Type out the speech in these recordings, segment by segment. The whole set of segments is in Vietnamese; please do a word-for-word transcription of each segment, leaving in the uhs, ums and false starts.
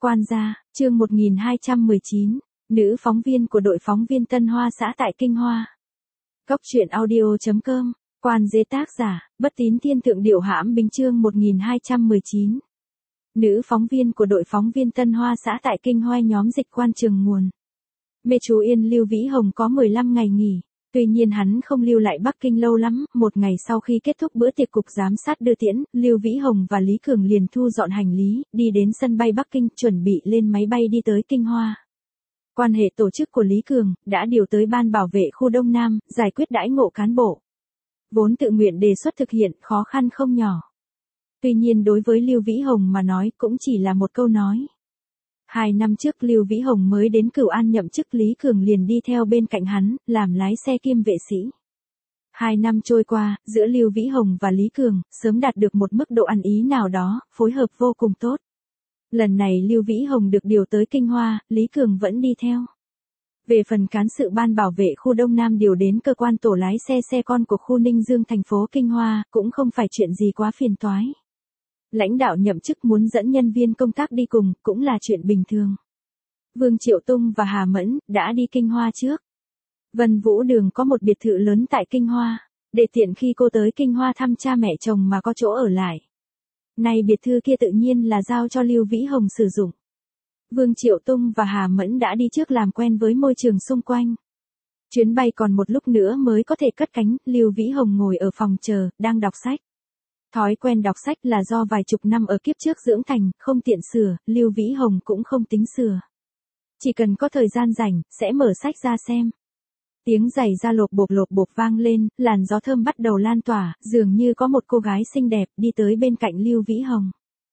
Quan gia, chương một nghìn hai trăm mười chín, nữ phóng viên của đội phóng viên Tân Hoa xã tại Kinh Hoa. Cốc truyện audio chấm com, Quan dế tác giả, Bất Tín Thiên Thượng Điệu Hãm Bính chương một nghìn hai trăm mười chín. Nữ phóng viên của đội phóng viên Tân Hoa xã tại Kinh Hoa nhóm dịch Quan Trường Nguồn. Mê chú Yên Lưu Vĩ Hồng có mười lăm ngày nghỉ, tuy nhiên hắn không lưu lại Bắc Kinh lâu lắm, một ngày sau khi kết thúc bữa tiệc cục giám sát đưa tiễn, Lưu Vĩ Hồng và Lý Cường liền thu dọn hành lý, đi đến sân bay Bắc Kinh, chuẩn bị lên máy bay đi tới Kinh Hoa. Quan hệ tổ chức của Lý Cường đã điều tới Ban Bảo vệ khu Đông Nam, giải quyết đãi ngộ cán bộ. Vốn tự nguyện đề xuất thực hiện, khó khăn không nhỏ. Tuy nhiên đối với Lưu Vĩ Hồng mà nói cũng chỉ là một câu nói. Hai năm trước Lưu Vĩ Hồng mới đến Cửu An nhậm chức, Lý Cường liền đi theo bên cạnh hắn, làm lái xe kiêm vệ sĩ. Hai năm trôi qua, giữa Lưu Vĩ Hồng và Lý Cường, sớm đạt được một mức độ ăn ý nào đó, phối hợp vô cùng tốt. Lần này Lưu Vĩ Hồng được điều tới Kinh Hoa, Lý Cường vẫn đi theo. Về phần cán sự Ban Bảo vệ khu Đông Nam điều đến cơ quan tổ lái xe xe con của khu Ninh Dương thành phố Kinh Hoa, cũng không phải chuyện gì quá phiền toái. Lãnh đạo nhậm chức muốn dẫn nhân viên công tác đi cùng, cũng là chuyện bình thường. Vương Triệu Tung và Hà Mẫn đã đi Kinh Hoa trước. Vân Vũ Đường có một biệt thự lớn tại Kinh Hoa, để tiện khi cô tới Kinh Hoa thăm cha mẹ chồng mà có chỗ ở lại. Nay biệt thự kia tự nhiên là giao cho Lưu Vĩ Hồng sử dụng. Vương Triệu Tung và Hà Mẫn đã đi trước làm quen với môi trường xung quanh. Chuyến bay còn một lúc nữa mới có thể cất cánh, Lưu Vĩ Hồng ngồi ở phòng chờ, đang đọc sách. Thói quen đọc sách là do vài chục năm ở kiếp trước dưỡng thành, không tiện sửa, Lưu Vĩ Hồng cũng không tính sửa. Chỉ cần có thời gian rảnh, sẽ mở sách ra xem. Tiếng giày da lộp bộp lộp bộp vang lên, làn gió thơm bắt đầu lan tỏa, dường như có một cô gái xinh đẹp đi tới bên cạnh Lưu Vĩ Hồng.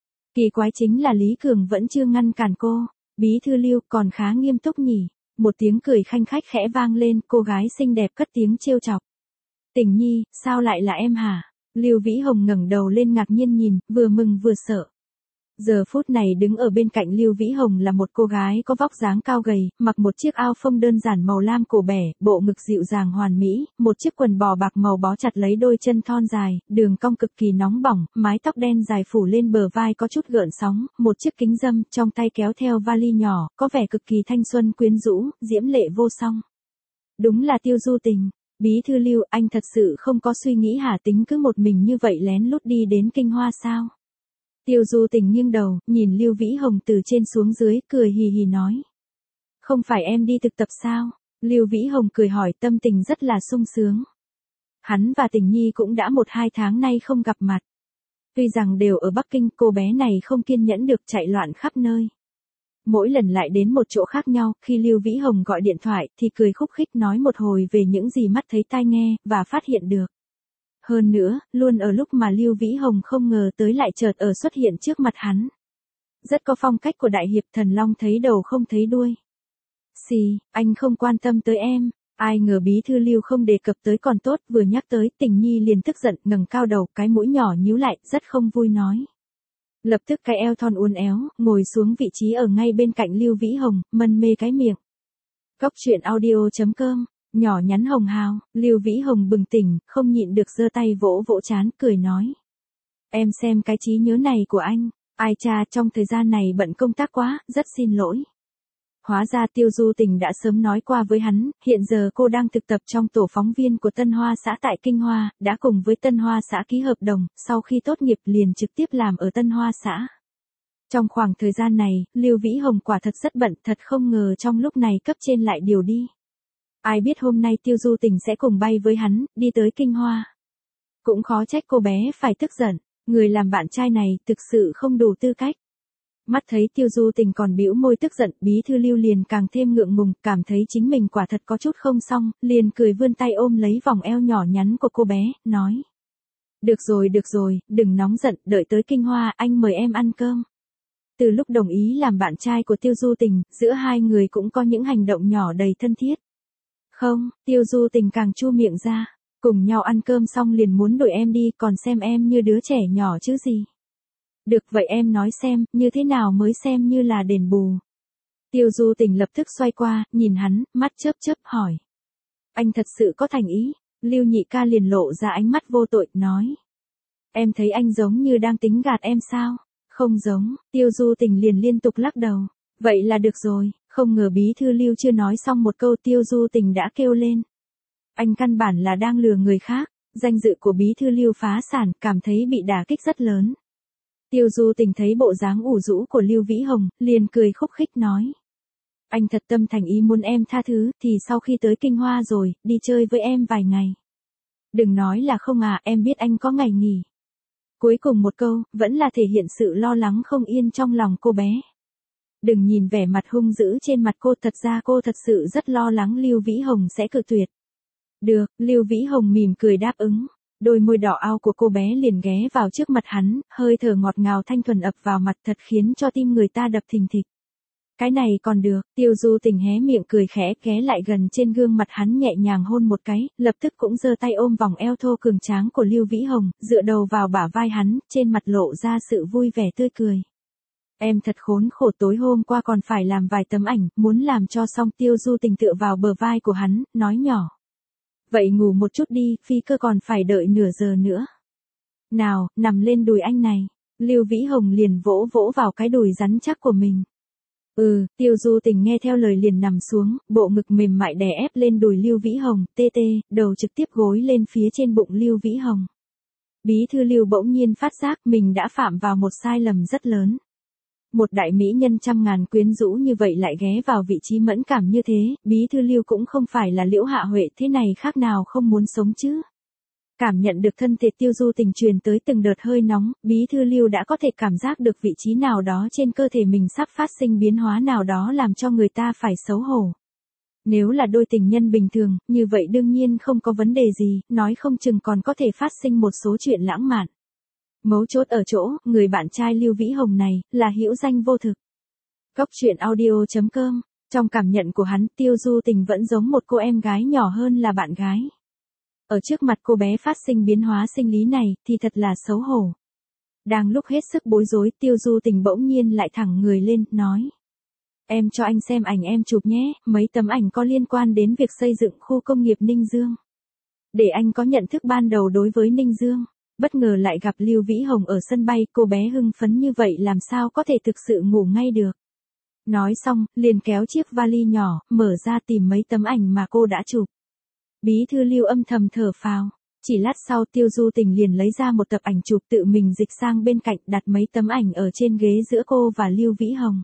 Kỳ quái chính là Lý Cường vẫn chưa ngăn cản cô. Bí thư Lưu, còn khá nghiêm túc nhỉ. Một tiếng cười khanh khách khẽ vang lên, cô gái xinh đẹp cất tiếng trêu chọc. Tình Nhi, sao lại là em hả? Lưu Vĩ Hồng ngẩng đầu lên ngạc nhiên nhìn, vừa mừng vừa sợ. Giờ phút này đứng ở bên cạnh Lưu Vĩ Hồng là một cô gái có vóc dáng cao gầy, mặc một chiếc áo phông đơn giản màu lam cổ bẻ, bộ ngực dịu dàng hoàn mỹ, một chiếc quần bò bạc màu bó chặt lấy đôi chân thon dài, đường cong cực kỳ nóng bỏng, mái tóc đen dài phủ lên bờ vai có chút gợn sóng, một chiếc kính râm, trong tay kéo theo vali nhỏ, có vẻ cực kỳ thanh xuân quyến rũ, diễm lệ vô song. Đúng là Tiêu Du Tình. Bí thư Lưu, anh thật sự không có suy nghĩ hả, tính cứ một mình như vậy lén lút đi đến Kinh Hoa sao? Tiêu Du Tình nghiêng đầu, nhìn Lưu Vĩ Hồng từ trên xuống dưới, cười hì hì nói. Không phải em đi thực tập sao? Lưu Vĩ Hồng cười hỏi, tâm tình rất là sung sướng. Hắn và Tình Nhi cũng đã một hai tháng nay không gặp mặt. Tuy rằng đều ở Bắc Kinh, cô bé này không kiên nhẫn được, chạy loạn khắp nơi. Mỗi lần lại đến một chỗ khác nhau, khi Lưu Vĩ Hồng gọi điện thoại, thì cười khúc khích nói một hồi về những gì mắt thấy tai nghe, và phát hiện được. Hơn nữa, luôn ở lúc mà Lưu Vĩ Hồng không ngờ tới lại chợt ở xuất hiện trước mặt hắn. Rất có phong cách của đại hiệp thần long thấy đầu không thấy đuôi. Xì, anh không quan tâm tới em. Ai ngờ bí thư Lưu không đề cập tới còn tốt, vừa nhắc tới, Tình Nhi liền tức giận, ngẩng cao đầu, cái mũi nhỏ nhíu lại, rất không vui nói. Lập tức cái eo thon uốn éo, ngồi xuống vị trí ở ngay bên cạnh Lưu Vĩ Hồng, mân mê cái miệng. Cốc truyện audio chấm com, nhỏ nhắn hồng hào, Lưu Vĩ Hồng bừng tỉnh, không nhịn được giơ tay vỗ vỗ trán, cười nói. Em xem cái trí nhớ này của anh, ai cha, trong thời gian này bận công tác quá, rất xin lỗi. Hóa ra Tiêu Du Tình đã sớm nói qua với hắn, hiện giờ cô đang thực tập trong tổ phóng viên của Tân Hoa xã tại Kinh Hoa, đã cùng với Tân Hoa xã ký hợp đồng, sau khi tốt nghiệp liền trực tiếp làm ở Tân Hoa xã. Trong khoảng thời gian này, Lưu Vĩ Hồng quả thật rất bận, thật không ngờ trong lúc này cấp trên lại điều đi. Ai biết hôm nay Tiêu Du Tình sẽ cùng bay với hắn, đi tới Kinh Hoa. Cũng khó trách cô bé phải tức giận, người làm bạn trai này thực sự không đủ tư cách. Mắt thấy Tiêu Du Tình còn bĩu môi tức giận, bí thư Lưu liền càng thêm ngượng ngùng, cảm thấy chính mình quả thật có chút không xong, liền cười vươn tay ôm lấy vòng eo nhỏ nhắn của cô bé, nói. Được rồi được rồi, đừng nóng giận, đợi tới Kinh Hoa, anh mời em ăn cơm. Từ lúc đồng ý làm bạn trai của Tiêu Du Tình, giữa hai người cũng có những hành động nhỏ đầy thân thiết. Không, Tiêu Du Tình càng chu miệng ra, cùng nhau ăn cơm xong liền muốn đuổi em đi, còn xem em như đứa trẻ nhỏ chứ gì. Được vậy em nói xem, như thế nào mới xem như là đền bù. Tiêu Du Tình lập tức xoay qua, nhìn hắn, mắt chớp chớp hỏi. Anh thật sự có thành ý, Lưu nhị ca liền lộ ra ánh mắt vô tội, nói. Em thấy anh giống như đang tính gạt em sao? Không giống, Tiêu Du Tình liền liên tục lắc đầu. Vậy là được rồi, không ngờ bí thư Lưu chưa nói xong một câu Tiêu Du Tình đã kêu lên. Anh căn bản là đang lừa người khác, danh dự của bí thư Lưu phá sản, cảm thấy bị đả kích rất lớn. Tiêu Du Tình thấy bộ dáng ủ rũ của Lưu Vĩ Hồng, liền cười khúc khích nói. Anh thật tâm thành ý muốn em tha thứ, thì sau khi tới Kinh Hoa rồi, đi chơi với em vài ngày. Đừng nói là không à, em biết anh có ngày nghỉ. Cuối cùng một câu, vẫn là thể hiện sự lo lắng không yên trong lòng cô bé. Đừng nhìn vẻ mặt hung dữ trên mặt cô, thật ra cô thật sự rất lo lắng Lưu Vĩ Hồng sẽ cự tuyệt. Được, Lưu Vĩ Hồng mỉm cười đáp ứng. Đôi môi đỏ ao của cô bé liền ghé vào trước mặt hắn, hơi thở ngọt ngào thanh thuần ập vào mặt thật khiến cho tim người ta đập thình thịch. Cái này còn được, Tiêu Du Tình hé miệng cười khẽ ghé lại gần trên gương mặt hắn nhẹ nhàng hôn một cái, lập tức cũng giơ tay ôm vòng eo thô cường tráng của Lưu Vĩ Hồng, dựa đầu vào bả vai hắn, trên mặt lộ ra sự vui vẻ tươi cười. Em thật khốn khổ, tối hôm qua còn phải làm vài tấm ảnh, muốn làm cho xong. Tiêu Du Tình tựa vào bờ vai của hắn, nói nhỏ. Vậy ngủ một chút đi, phi cơ còn phải đợi nửa giờ nữa. Nào, nằm lên đùi anh này. Lưu Vĩ Hồng liền vỗ vỗ vào cái đùi rắn chắc của mình. Ừ, Tiêu Du Tình nghe theo lời liền nằm xuống, bộ ngực mềm mại đè ép lên đùi Lưu Vĩ Hồng, tê tê, đầu trực tiếp gối lên phía trên bụng Lưu Vĩ Hồng. Bí thư Lưu bỗng nhiên phát giác mình đã phạm vào một sai lầm rất lớn. Một đại mỹ nhân trăm ngàn quyến rũ như vậy lại ghé vào vị trí mẫn cảm như thế, bí thư Lưu cũng không phải là Liễu Hạ Huệ, thế này khác nào không muốn sống chứ. Cảm nhận được thân thể Tiêu Du Tình truyền tới từng đợt hơi nóng, bí thư Lưu đã có thể cảm giác được vị trí nào đó trên cơ thể mình sắp phát sinh biến hóa nào đó làm cho người ta phải xấu hổ. Nếu là đôi tình nhân bình thường, như vậy đương nhiên không có vấn đề gì, nói không chừng còn có thể phát sinh một số chuyện lãng mạn. Mấu chốt ở chỗ, người bạn trai Lưu Vĩ Hồng này, là hữu danh vô thực. Cốc truyện audio chấm com, trong cảm nhận của hắn, Tiêu Du Tình vẫn giống một cô em gái nhỏ hơn là bạn gái. Ở trước mặt cô bé phát sinh biến hóa sinh lý này, thì thật là xấu hổ. Đang lúc hết sức bối rối, Tiêu Du Tình bỗng nhiên lại thẳng người lên, nói. Em cho anh xem ảnh em chụp nhé, mấy tấm ảnh có liên quan đến việc xây dựng khu công nghiệp Ninh Dương. Để anh có nhận thức ban đầu đối với Ninh Dương. Bất ngờ lại gặp Lưu Vĩ Hồng ở sân bay, cô bé hưng phấn như vậy làm sao có thể thực sự ngủ ngay được. Nói xong, liền kéo chiếc vali nhỏ, mở ra tìm mấy tấm ảnh mà cô đã chụp. Bí thư Lưu âm thầm thở phào. Chỉ lát sau Tiêu Du Tình liền lấy ra một tập ảnh chụp tự mình dịch sang bên cạnh, đặt mấy tấm ảnh ở trên ghế giữa cô và Lưu Vĩ Hồng.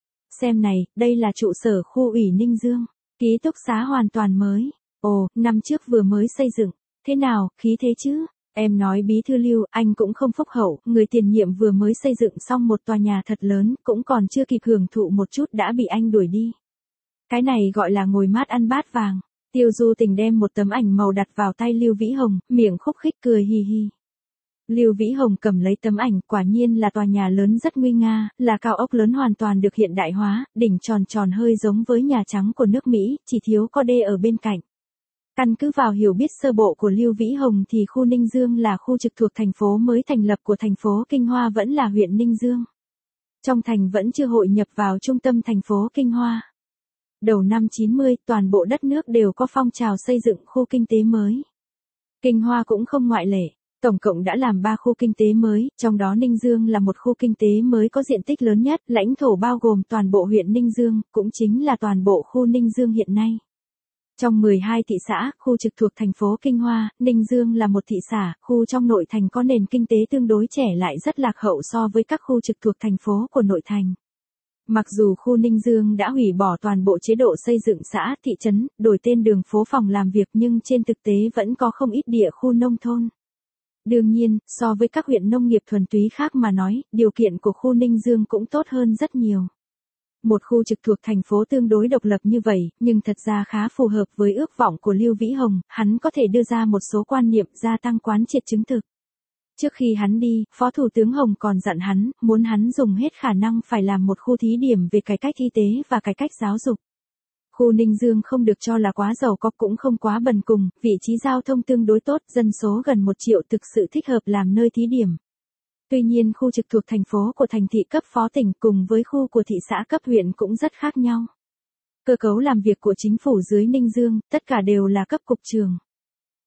Xem này, đây là trụ sở khu ủy Ninh Dương. Ký túc xá hoàn toàn mới. Ồ, năm trước vừa mới xây dựng. Thế nào, khí thế chứ? Em nói bí thư Lưu, anh cũng không phúc hậu, người tiền nhiệm vừa mới xây dựng xong một tòa nhà thật lớn, cũng còn chưa kịp hưởng thụ một chút đã bị anh đuổi đi. Cái này gọi là ngồi mát ăn bát vàng. Tiêu Du Tình đem một tấm ảnh màu đặt vào tay Lưu Vĩ Hồng, miệng khúc khích cười hì hì. Lưu Vĩ Hồng cầm lấy tấm ảnh, quả nhiên là tòa nhà lớn rất nguy nga, là cao ốc lớn hoàn toàn được hiện đại hóa, đỉnh tròn tròn hơi giống với Nhà Trắng của nước Mỹ, chỉ thiếu có đê ở bên cạnh. Căn cứ vào hiểu biết sơ bộ của Lưu Vĩ Hồng thì khu Ninh Dương là khu trực thuộc thành phố mới thành lập của thành phố Kinh Hoa, vẫn là huyện Ninh Dương. Trong thành vẫn chưa hội nhập vào trung tâm thành phố Kinh Hoa. Đầu năm chín mươi, toàn bộ đất nước đều có phong trào xây dựng khu kinh tế mới. Kinh Hoa cũng không ngoại lệ. Tổng cộng đã làm ba khu kinh tế mới, trong đó Ninh Dương là một khu kinh tế mới có diện tích lớn nhất, lãnh thổ bao gồm toàn bộ huyện Ninh Dương, cũng chính là toàn bộ khu Ninh Dương hiện nay. Trong mười hai thị xã, khu trực thuộc thành phố Kinh Hoa, Ninh Dương là một thị xã, khu trong nội thành có nền kinh tế tương đối trẻ lại rất lạc hậu so với các khu trực thuộc thành phố của nội thành. Mặc dù khu Ninh Dương đã hủy bỏ toàn bộ chế độ xây dựng xã, thị trấn, đổi tên đường phố phòng làm việc nhưng trên thực tế vẫn có không ít địa khu nông thôn. Đương nhiên, so với các huyện nông nghiệp thuần túy khác mà nói, điều kiện của khu Ninh Dương cũng tốt hơn rất nhiều. Một khu trực thuộc thành phố tương đối độc lập như vậy, nhưng thật ra khá phù hợp với ước vọng của Lưu Vĩ Hồng, hắn có thể đưa ra một số quan niệm gia tăng quán triệt chứng thực. Trước khi hắn đi, Phó Thủ tướng Hồng còn dặn hắn, muốn hắn dùng hết khả năng phải làm một khu thí điểm về cải cách y tế và cải cách giáo dục. Khu Ninh Dương không được cho là quá giàu có cũng không quá bần cùng, vị trí giao thông tương đối tốt, dân số gần một triệu thực sự thích hợp làm nơi thí điểm. Tuy nhiên khu trực thuộc thành phố của thành thị cấp phó tỉnh cùng với khu của thị xã cấp huyện cũng rất khác nhau. Cơ cấu làm việc của chính phủ dưới Ninh Dương, tất cả đều là cấp cục trưởng.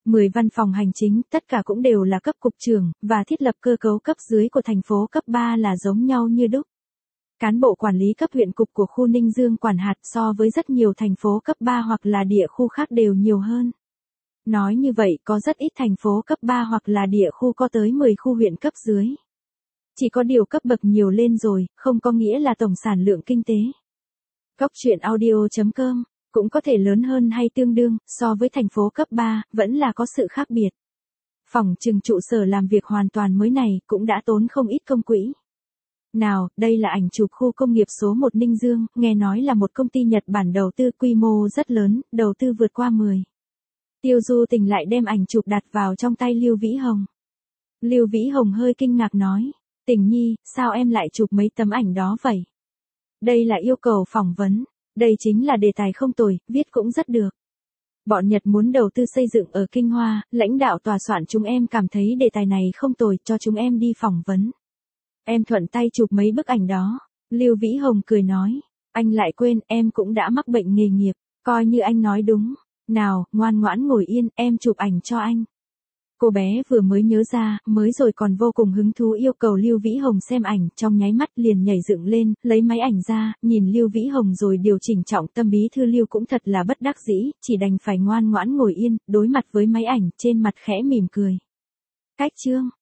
mười văn phòng hành chính, tất cả cũng đều là cấp cục trưởng, và thiết lập cơ cấu cấp dưới của thành phố cấp ba là giống nhau như đúc. Cán bộ quản lý cấp huyện cục của khu Ninh Dương quản hạt so với rất nhiều thành phố cấp ba hoặc là địa khu khác đều nhiều hơn. Nói như vậy có rất ít thành phố cấp ba hoặc là địa khu có tới mười khu huyện cấp dưới. Chỉ có điều cấp bậc nhiều lên rồi, không có nghĩa là tổng sản lượng kinh tế. Cóc truyện audio chấm com cũng có thể lớn hơn hay tương đương, so với thành phố cấp ba, vẫn là có sự khác biệt. Phòng trừng trụ sở làm việc hoàn toàn mới này cũng đã tốn không ít công quỹ. Nào, đây là ảnh chụp khu công nghiệp số một Ninh Dương, nghe nói là một công ty Nhật Bản đầu tư quy mô rất lớn, đầu tư vượt qua mười. Tiêu Du Tình lại đem ảnh chụp đặt vào trong tay Lưu Vĩ Hồng. Lưu Vĩ Hồng hơi kinh ngạc nói, Tình Nhi, sao em lại chụp mấy tấm ảnh đó vậy? Đây là yêu cầu phỏng vấn, đây chính là đề tài không tồi, viết cũng rất được. Bọn Nhật muốn đầu tư xây dựng ở Kinh Hoa, lãnh đạo tòa soạn chúng em cảm thấy đề tài này không tồi, cho chúng em đi phỏng vấn. Em thuận tay chụp mấy bức ảnh đó. Lưu Vĩ Hồng cười nói, anh lại quên, em cũng đã mắc bệnh nghề nghiệp, coi như anh nói đúng. Nào, ngoan ngoãn ngồi yên, em chụp ảnh cho anh. Cô bé vừa mới nhớ ra, mới rồi còn vô cùng hứng thú yêu cầu Lưu Vĩ Hồng xem ảnh, trong nháy mắt liền nhảy dựng lên, lấy máy ảnh ra, nhìn Lưu Vĩ Hồng rồi điều chỉnh trọng tâm. Bí thư Lưu cũng thật là bất đắc dĩ, chỉ đành phải ngoan ngoãn ngồi yên, đối mặt với máy ảnh, trên mặt khẽ mỉm cười. Cách chương